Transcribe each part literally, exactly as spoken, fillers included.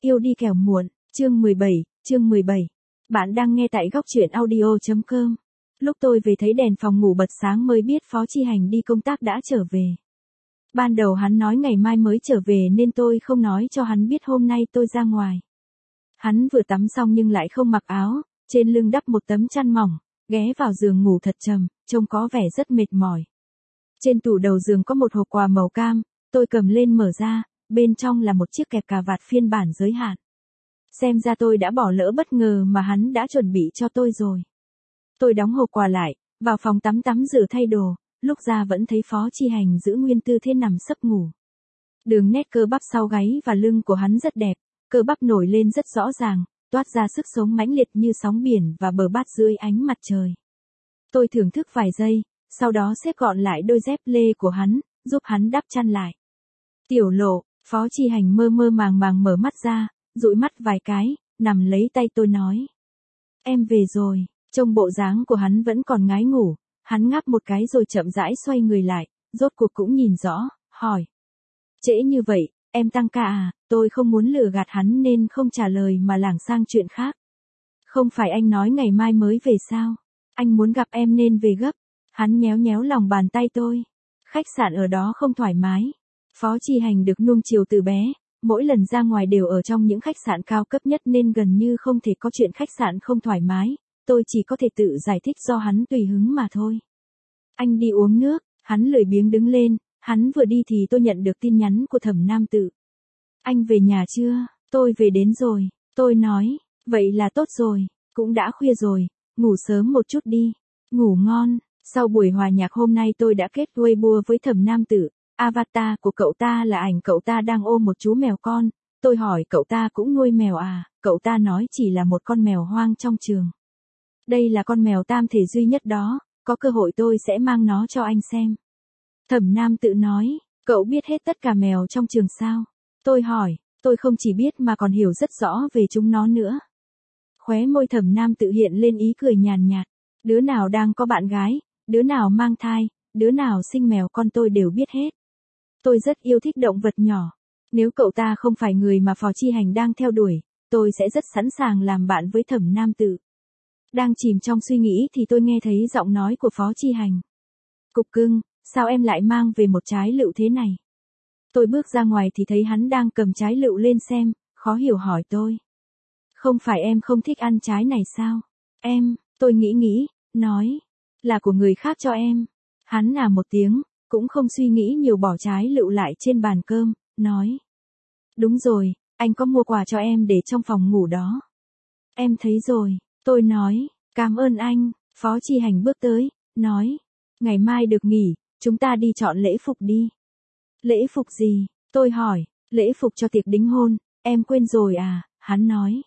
Yêu đi kẻo muộn, chương mười bảy, chương mười bảy. Bạn đang nghe tại góc truyện audio chấm com. Lúc tôi về thấy đèn phòng ngủ bật sáng mới biết Phó Chi Hành đi công tác đã trở về. Ban đầu hắn nói ngày mai mới trở về nên tôi không nói cho hắn biết hôm nay tôi ra ngoài. Hắn vừa tắm xong nhưng lại không mặc áo, trên lưng đắp một tấm chăn mỏng, ghé vào giường ngủ thật trầm, trông có vẻ rất mệt mỏi. Trên tủ đầu giường có một hộp quà màu cam, tôi cầm lên mở ra, bên trong là một chiếc kẹp cà vạt phiên bản giới hạn. Xem ra tôi đã bỏ lỡ bất ngờ mà hắn đã chuẩn bị cho tôi rồi. Tôi đóng hộp quà lại, vào phòng tắm tắm rửa thay đồ, lúc ra vẫn thấy Phó Chi Hành giữ nguyên tư thế nằm sấp ngủ. Đường nét cơ bắp sau gáy và lưng của hắn rất đẹp, cơ bắp nổi lên rất rõ ràng, toát ra sức sống mãnh liệt như sóng biển và bờ bát dưới ánh mặt trời. Tôi thưởng thức vài giây, sau đó xếp gọn lại đôi dép lê của hắn, giúp hắn đắp chăn lại. Tiểu Lộ, Phó Chi Hành mơ mơ màng màng mở mắt ra, dụi mắt vài cái, nằm lấy tay tôi nói. Em về rồi, trông bộ dáng của hắn vẫn còn ngái ngủ, hắn ngáp một cái rồi chậm rãi xoay người lại, rốt cuộc cũng nhìn rõ, hỏi. Trễ như vậy, em tăng ca à, tôi không muốn lừa gạt hắn nên không trả lời mà lảng sang chuyện khác. Không phải anh nói ngày mai mới về sao, anh muốn gặp em nên về gấp, hắn nhéo nhéo lòng bàn tay tôi. Khách sạn ở đó không thoải mái. Phó Chi Hành được nuông chiều từ bé, mỗi lần ra ngoài đều ở trong những khách sạn cao cấp nhất nên gần như không thể có chuyện khách sạn không thoải mái, tôi chỉ có thể tự giải thích do hắn tùy hứng mà thôi. Anh đi uống nước, hắn lười biếng đứng lên, hắn vừa đi thì tôi nhận được tin nhắn của Thẩm Nam Tự. Anh về nhà chưa? Tôi về đến rồi, tôi nói, vậy là tốt rồi, cũng đã khuya rồi, ngủ sớm một chút đi, ngủ ngon. Sau buổi hòa nhạc hôm nay tôi đã kết Weibo với Thẩm Nam Tự. Avatar của cậu ta là ảnh cậu ta đang ôm một chú mèo con, tôi hỏi cậu ta cũng nuôi mèo à, cậu ta nói chỉ là một con mèo hoang trong trường. Đây là con mèo tam thể duy nhất đó, có cơ hội tôi sẽ mang nó cho anh xem. Thẩm Nam Tự nói, cậu biết hết tất cả mèo trong trường sao? Tôi hỏi, tôi không chỉ biết mà còn hiểu rất rõ về chúng nó nữa. Khóe môi Thẩm Nam Tự hiện lên ý cười nhàn nhạt, đứa nào đang có bạn gái, đứa nào mang thai, đứa nào sinh mèo con tôi đều biết hết. Tôi rất yêu thích động vật nhỏ. Nếu cậu ta không phải người mà Phó Chi Hành đang theo đuổi, tôi sẽ rất sẵn sàng làm bạn với Thẩm Nam Tự. Đang chìm trong suy nghĩ thì tôi nghe thấy giọng nói của Phó Chi Hành. Cục cưng, sao em lại mang về một trái lựu thế này? Tôi bước ra ngoài thì thấy hắn đang cầm trái lựu lên xem, khó hiểu hỏi tôi. Không phải em không thích ăn trái này sao? Em, tôi nghĩ nghĩ, nói, là của người khác cho em. Hắn à một tiếng, cũng không suy nghĩ nhiều bỏ trái lựu lại trên bàn cơm, nói. Đúng rồi, anh có mua quà cho em để trong phòng ngủ đó. Em thấy rồi, tôi nói, cảm ơn anh. Phó Chi Hành bước tới, nói, ngày mai được nghỉ, chúng ta đi chọn lễ phục đi. Lễ phục gì? Tôi hỏi, lễ phục cho tiệc đính hôn, em quên rồi à, hắn nói.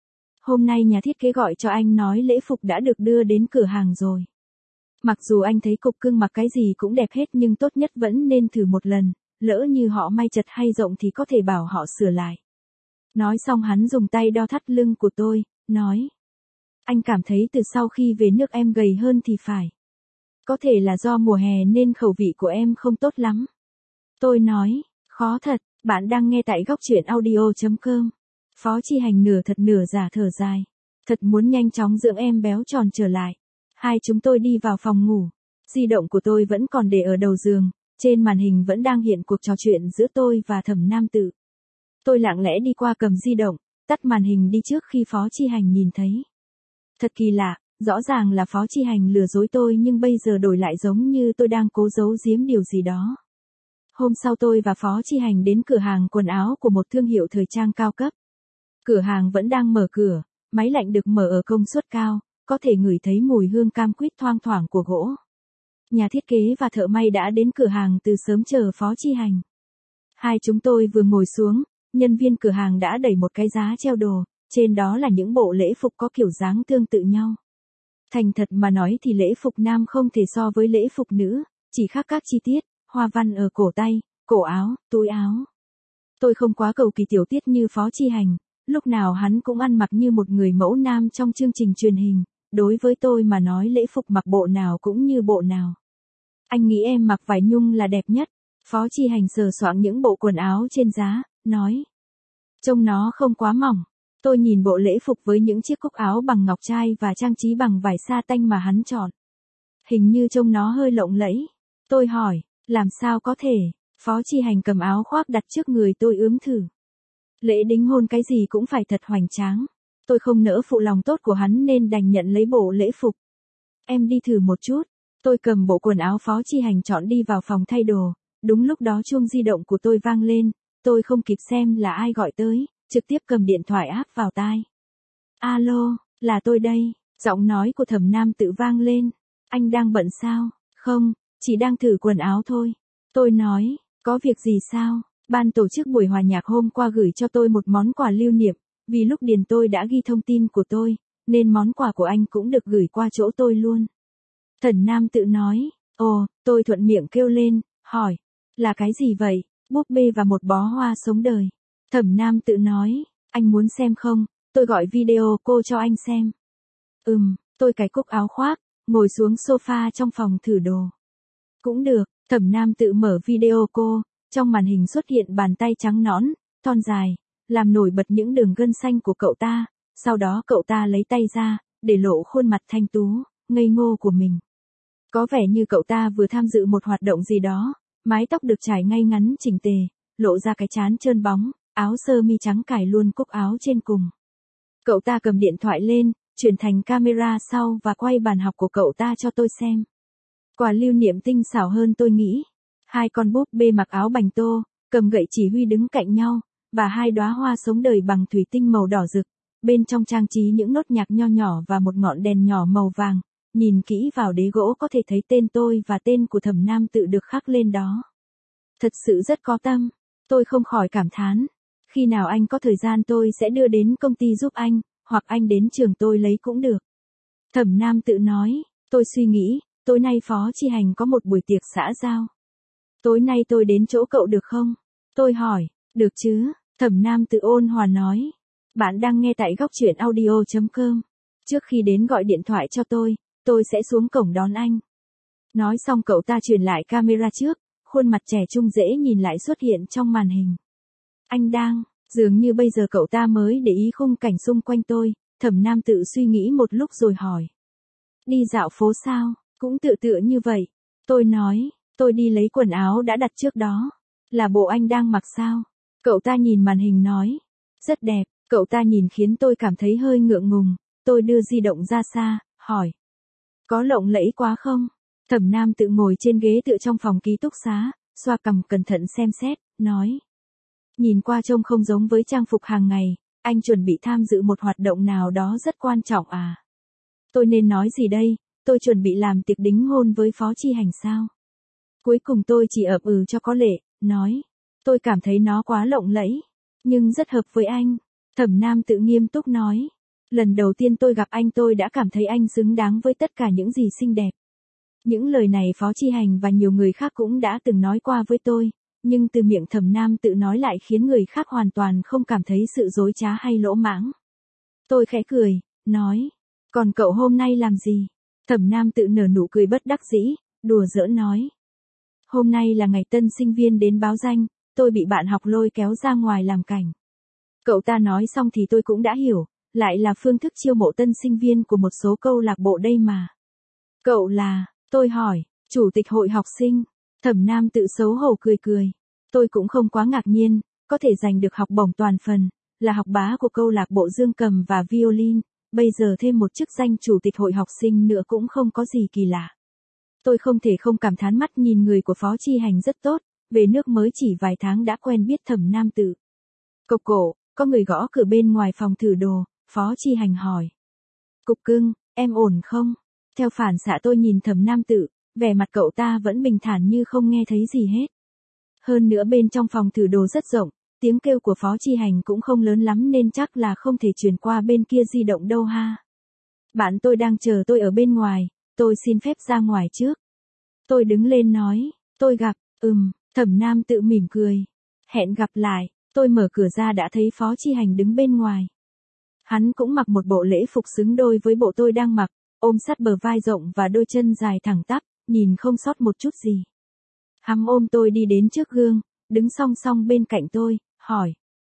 Hôm nay nhà thiết kế gọi cho anh nói lễ phục đã được đưa đến cửa hàng rồi. Mặc dù anh thấy cục cưng mặc cái gì cũng đẹp hết nhưng tốt nhất vẫn nên thử một lần, lỡ như họ may chật hay rộng thì có thể bảo họ sửa lại. Nói xong hắn dùng tay đo thắt lưng của tôi, nói. Anh cảm thấy từ sau khi về nước em gầy hơn thì phải. Có thể là do mùa hè nên khẩu vị của em không tốt lắm. Tôi nói, khó thật, bạn đang nghe tại góc truyện audio chấm com. Phó Chi Hành nửa thật nửa giả thở dài. Thật muốn nhanh chóng dưỡng em béo tròn trở lại. Hai chúng tôi đi vào phòng ngủ. Di động của tôi vẫn còn để ở đầu giường, trên màn hình vẫn đang hiện cuộc trò chuyện giữa tôi và Thẩm Nam Tự. Tôi lặng lẽ đi qua cầm di động, tắt màn hình đi trước khi Phó Chi Hành nhìn thấy. Thật kỳ lạ, rõ ràng là Phó Chi Hành lừa dối tôi nhưng bây giờ đổi lại giống như tôi đang cố giấu giếm điều gì đó. Hôm sau tôi và Phó Chi Hành đến cửa hàng quần áo của một thương hiệu thời trang cao cấp. Cửa hàng vẫn đang mở cửa, máy lạnh được mở ở công suất cao. Có thể ngửi thấy mùi hương cam quýt thoang thoảng của gỗ. Nhà thiết kế và thợ may đã đến cửa hàng từ sớm chờ Phó Chi Hành. Hai chúng tôi vừa ngồi xuống, nhân viên cửa hàng đã đẩy một cái giá treo đồ, trên đó là những bộ lễ phục có kiểu dáng tương tự nhau. Thành thật mà nói thì lễ phục nam không thể so với lễ phục nữ, chỉ khác các chi tiết, hoa văn ở cổ tay, cổ áo, túi áo. Tôi không quá cầu kỳ tiểu tiết như Phó Chi Hành, lúc nào hắn cũng ăn mặc như một người mẫu nam trong chương trình truyền hình. Đối với tôi mà nói lễ phục mặc bộ nào cũng như bộ nào. Anh nghĩ em mặc vải nhung là đẹp nhất. Phó Chi Hành sờ soạng những bộ quần áo trên giá, nói. Trông nó không quá mỏng. Tôi nhìn bộ lễ phục với những chiếc cúc áo bằng ngọc trai và trang trí bằng vải sa tanh mà hắn chọn. Hình như trông nó hơi lộng lẫy. Tôi hỏi, làm sao có thể? Phó Chi Hành cầm áo khoác đặt trước người tôi ướm thử. Lễ đính hôn cái gì cũng phải thật hoành tráng. Tôi không nỡ phụ lòng tốt của hắn nên đành nhận lấy bộ lễ phục. Em đi thử một chút. Tôi cầm bộ quần áo Phó Chi Hành chọn đi vào phòng thay đồ. Đúng lúc đó chuông di động của tôi vang lên. Tôi không kịp xem là ai gọi tới, trực tiếp cầm điện thoại áp vào tai. Alo, là tôi đây. Giọng nói của Thẩm Nam Tự vang lên. Anh đang bận sao? Không, chỉ đang thử quần áo thôi. Tôi nói, có việc gì sao? Ban tổ chức buổi hòa nhạc hôm qua gửi cho tôi một món quà lưu niệm, vì lúc điền tôi đã ghi thông tin của tôi, nên món quà của anh cũng được gửi qua chỗ tôi luôn. Thần Nam Tự nói, ồ, tôi thuận miệng kêu lên, hỏi, là cái gì vậy? Búp bê và một bó hoa sống đời. Thẩm Nam Tự nói, anh muốn xem không? Tôi gọi video cô cho anh xem. Ừm, tôi cài cúc áo khoác, ngồi xuống sofa trong phòng thử đồ. Cũng được, Thẩm Nam Tự mở video cô, trong màn hình xuất hiện bàn tay trắng nõn, thon dài, làm nổi bật những đường gân xanh của cậu ta, sau đó cậu ta lấy tay ra, để lộ khuôn mặt thanh tú, ngây ngô của mình. Có vẻ như cậu ta vừa tham dự một hoạt động gì đó, mái tóc được trải ngay ngắn chỉnh tề, lộ ra cái trán trơn bóng, áo sơ mi trắng cài luôn cúc áo trên cùng. Cậu ta cầm điện thoại lên, chuyển thành camera sau và quay bàn học của cậu ta cho tôi xem. Quà lưu niệm tinh xảo hơn tôi nghĩ. Hai con búp bê mặc áo bành tô, cầm gậy chỉ huy đứng cạnh nhau, và hai đóa hoa sống đời bằng thủy tinh màu đỏ rực, bên trong trang trí những nốt nhạc nho nhỏ và một ngọn đèn nhỏ màu vàng. Nhìn kỹ vào đế gỗ có thể thấy tên tôi và tên của Thẩm Nam Tự được khắc lên đó. Thật sự rất có tâm. Tôi không khỏi cảm thán. Khi nào anh có thời gian tôi sẽ đưa đến công ty giúp anh, hoặc anh đến trường tôi lấy cũng được. Thẩm Nam Tự nói, tôi suy nghĩ, tối nay Phó Chi Hành có một buổi tiệc xã giao. Tối nay tôi đến chỗ cậu được không? Tôi hỏi, được chứ? Thẩm Nam Tự ôn hòa nói. Bạn đang nghe tại góc truyện audio chấm com. Trước khi đến gọi điện thoại cho tôi, tôi sẽ xuống cổng đón anh. Nói xong cậu ta truyền lại camera trước, khuôn mặt trẻ trung dễ nhìn lại xuất hiện trong màn hình. Anh đang, dường như bây giờ cậu ta mới để ý khung cảnh xung quanh tôi, Thẩm Nam Tự suy nghĩ một lúc rồi hỏi. Đi dạo phố sao? Cũng tự tựa như vậy. Tôi nói, tôi đi lấy quần áo đã đặt trước đó. Là bộ anh đang mặc sao? Cậu ta nhìn màn hình nói. Rất đẹp, cậu ta nhìn khiến tôi cảm thấy hơi ngượng ngùng. Tôi đưa di động ra xa, hỏi. Có lộng lẫy quá không? Thẩm Nam Tự ngồi trên ghế tựa trong phòng ký túc xá, xoa cằm cẩn thận xem xét, nói. Nhìn qua trông không giống với trang phục hàng ngày, anh chuẩn bị tham dự một hoạt động nào đó rất quan trọng à? Tôi nên nói gì đây? Tôi chuẩn bị làm tiệc đính hôn với Phó Chi Hành sao? Cuối cùng tôi chỉ ậm ừ cho có lệ, nói. Tôi cảm thấy nó quá lộng lẫy, nhưng rất hợp với anh. Thẩm Nam Tự nghiêm túc nói. Lần đầu tiên tôi gặp anh tôi đã cảm thấy anh xứng đáng với tất cả những gì xinh đẹp. Những lời này Phó Chi Hành và nhiều người khác cũng đã từng nói qua với tôi, nhưng từ miệng Thẩm Nam Tự nói lại khiến người khác hoàn toàn không cảm thấy sự dối trá hay lỗ mãng. Tôi khẽ cười, nói. Còn cậu hôm nay làm gì? Thẩm Nam Tự nở nụ cười bất đắc dĩ, đùa giỡn nói. Hôm nay là ngày tân sinh viên đến báo danh, tôi bị bạn học lôi kéo ra ngoài làm cảnh. Cậu ta nói xong thì tôi cũng đã hiểu, lại là phương thức chiêu mộ tân sinh viên của một số câu lạc bộ đây mà. Cậu là, tôi hỏi, chủ tịch hội học sinh. Thẩm Nam Tự xấu hổ cười cười. Tôi cũng không quá ngạc nhiên, có thể giành được học bổng toàn phần, là học bá của câu lạc bộ dương cầm và violin, bây giờ thêm một chức danh chủ tịch hội học sinh nữa cũng không có gì kỳ lạ. Tôi không thể không cảm thán mắt nhìn người của Phó Chi Hành rất tốt, về nước mới chỉ vài tháng đã quen biết Thẩm Nam Tự. Cộc cổ, có người gõ cửa bên ngoài phòng thử đồ, Phó Chi Hành hỏi. Cục cưng, em ổn không? Theo phản xạ tôi nhìn Thẩm Nam Tự, vẻ mặt cậu ta vẫn bình thản như không nghe thấy gì hết. Hơn nữa bên trong phòng thử đồ rất rộng, tiếng kêu của Phó Chi Hành cũng không lớn lắm nên chắc là không thể truyền qua bên kia di động đâu ha. Bạn tôi đang chờ tôi ở bên ngoài, tôi xin phép ra ngoài trước. Tôi đứng lên nói, tôi gặp, ừm, Thẩm Nam Tự mỉm cười. Hẹn gặp lại, tôi mở cửa ra đã thấy Phó Chi Hành đứng bên ngoài. Hắn cũng mặc một bộ lễ phục xứng đôi với bộ tôi đang mặc, ôm sát bờ vai rộng và đôi chân dài thẳng tắp, nhìn không sót một chút gì. Hắn ôm tôi đi đến trước gương, đứng song song bên cạnh tôi, hỏi.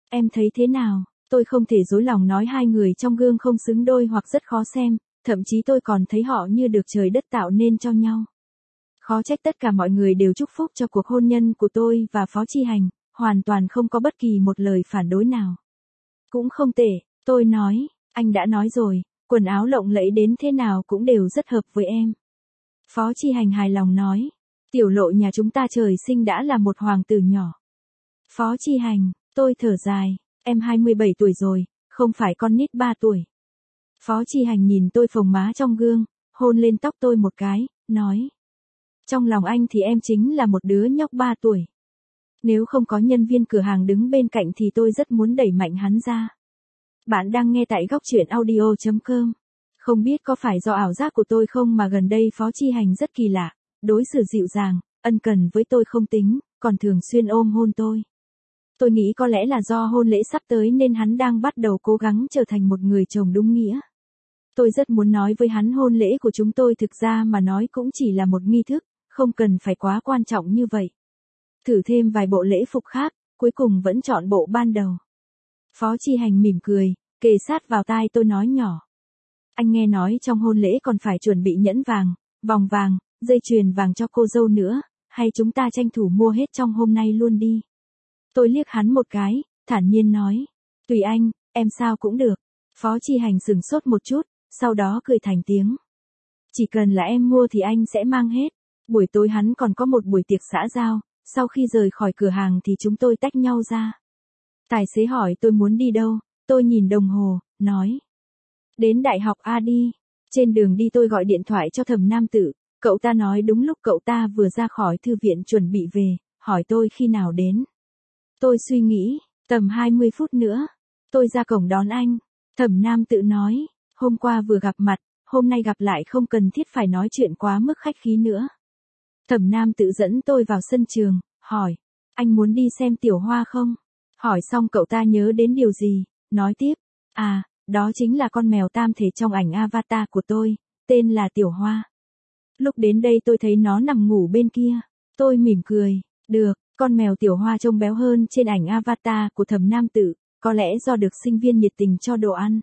Em thấy thế nào? Tôi không thể dối lòng nói hai người trong gương không xứng đôi hoặc rất khó xem, thậm chí tôi còn thấy họ như được trời đất tạo nên cho nhau. Khó trách tất cả mọi người đều chúc phúc cho cuộc hôn nhân của tôi và Phó Chi Hành, hoàn toàn không có bất kỳ một lời phản đối nào. Cũng không tệ, tôi nói, anh đã nói rồi, quần áo lộng lẫy đến thế nào cũng đều rất hợp với em. Phó Chi Hành hài lòng nói, tiểu Lộ nhà chúng ta trời sinh đã là một hoàng tử nhỏ. Phó Chi Hành, tôi thở dài, em hai mươi bảy tuổi rồi, không phải con nít ba tuổi. Phó Chi Hành nhìn tôi phồng má trong gương, hôn lên tóc tôi một cái, nói. Trong lòng anh thì em chính là một đứa nhóc ba tuổi. Nếu không có nhân viên cửa hàng đứng bên cạnh thì tôi rất muốn đẩy mạnh hắn ra. Bạn đang nghe tại góc truyện audio chấm com. Không biết có phải do ảo giác của tôi không mà gần đây Phó Chi Hành rất kỳ lạ, đối xử dịu dàng, ân cần với tôi không tính, còn thường xuyên ôm hôn tôi. Tôi nghĩ có lẽ là do hôn lễ sắp tới nên hắn đang bắt đầu cố gắng trở thành một người chồng đúng nghĩa. Tôi rất muốn nói với hắn hôn lễ của chúng tôi thực ra mà nói cũng chỉ là một nghi thức, không cần phải quá quan trọng như vậy. Thử thêm vài bộ lễ phục khác, cuối cùng vẫn chọn bộ ban đầu. Phó Chi Hành mỉm cười, kề sát vào tai tôi nói nhỏ. Anh nghe nói trong hôn lễ còn phải chuẩn bị nhẫn vàng, vòng vàng, dây chuyền vàng cho cô dâu nữa, hay chúng ta tranh thủ mua hết trong hôm nay luôn đi. Tôi liếc hắn một cái, thản nhiên nói. Tùy anh, em sao cũng được. Phó Chi Hành sửng sốt một chút, sau đó cười thành tiếng. Chỉ cần là em mua thì anh sẽ mang hết. Buổi tối hắn còn có một buổi tiệc xã giao, sau khi rời khỏi cửa hàng thì chúng tôi tách nhau ra. Tài xế hỏi tôi muốn đi đâu, tôi nhìn đồng hồ, nói. Đến đại học A đi. Trên đường đi tôi gọi điện thoại cho Thẩm Nam Tử, cậu ta nói đúng lúc cậu ta vừa ra khỏi thư viện chuẩn bị về, hỏi tôi khi nào đến. Tôi suy nghĩ, tầm hai mươi phút nữa, tôi ra cổng đón anh. Thẩm Nam Tự nói, hôm qua vừa gặp mặt, hôm nay gặp lại không cần thiết phải nói chuyện quá mức khách khí nữa. Thẩm Nam Tự dẫn tôi vào sân trường, hỏi, anh muốn đi xem Tiểu Hoa không? Hỏi xong cậu ta nhớ đến điều gì, nói tiếp, à, đó chính là con mèo tam thể trong ảnh avatar của tôi, tên là Tiểu Hoa. Lúc đến đây tôi thấy nó nằm ngủ bên kia, tôi mỉm cười, được, con mèo Tiểu Hoa trông béo hơn trên ảnh avatar của Thẩm Nam Tự, có lẽ do được sinh viên nhiệt tình cho đồ ăn.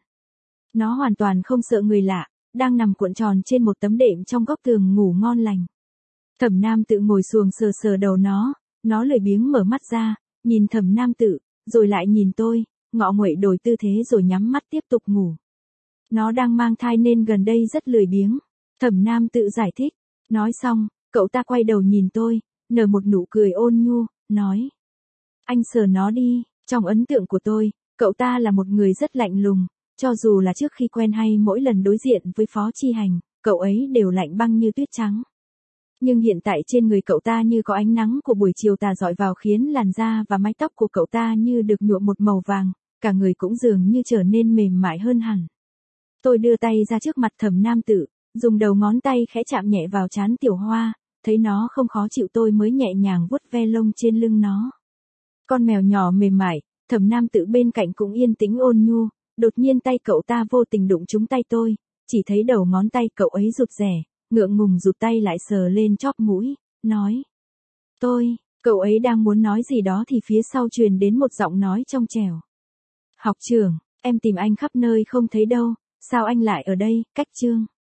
Nó hoàn toàn không sợ người lạ, đang nằm cuộn tròn trên một tấm đệm trong góc tường ngủ ngon lành. Thẩm Nam Tự ngồi xuồng sờ sờ đầu nó, nó lười biếng mở mắt ra, nhìn Thẩm Nam Tự, rồi lại nhìn tôi, ngọ nguậy đổi tư thế rồi nhắm mắt tiếp tục ngủ. Nó đang mang thai nên gần đây rất lười biếng. Thẩm Nam Tự giải thích, nói xong, cậu ta quay đầu nhìn tôi, nở một nụ cười ôn nhu, nói. Anh sờ nó đi, trong ấn tượng của tôi, cậu ta là một người rất lạnh lùng, cho dù là trước khi quen hay mỗi lần đối diện với Phó Chi Hành, cậu ấy đều lạnh băng như tuyết trắng. Nhưng hiện tại trên người cậu ta như có ánh nắng của buổi chiều tà rọi vào khiến làn da và mái tóc của cậu ta như được nhuộm một màu vàng, cả người cũng dường như trở nên mềm mại hơn hẳn. Tôi đưa tay ra trước mặt Thẩm Nam Tự, dùng đầu ngón tay khẽ chạm nhẹ vào trán Tiểu Hoa, thấy nó không khó chịu tôi mới nhẹ nhàng vuốt ve lông trên lưng nó. Con mèo nhỏ mềm mại, Thẩm Nam Tự bên cạnh cũng yên tĩnh ôn nhu, đột nhiên tay cậu ta vô tình đụng trúng tay tôi, chỉ thấy đầu ngón tay cậu ấy rụt rè, ngượng ngùng rụt tay lại sờ lên chóp mũi, nói. Tôi, cậu ấy đang muốn nói gì đó thì phía sau truyền đến một giọng nói trong trẻo. Học trưởng, em tìm anh khắp nơi không thấy đâu, sao anh lại ở đây, cách chương.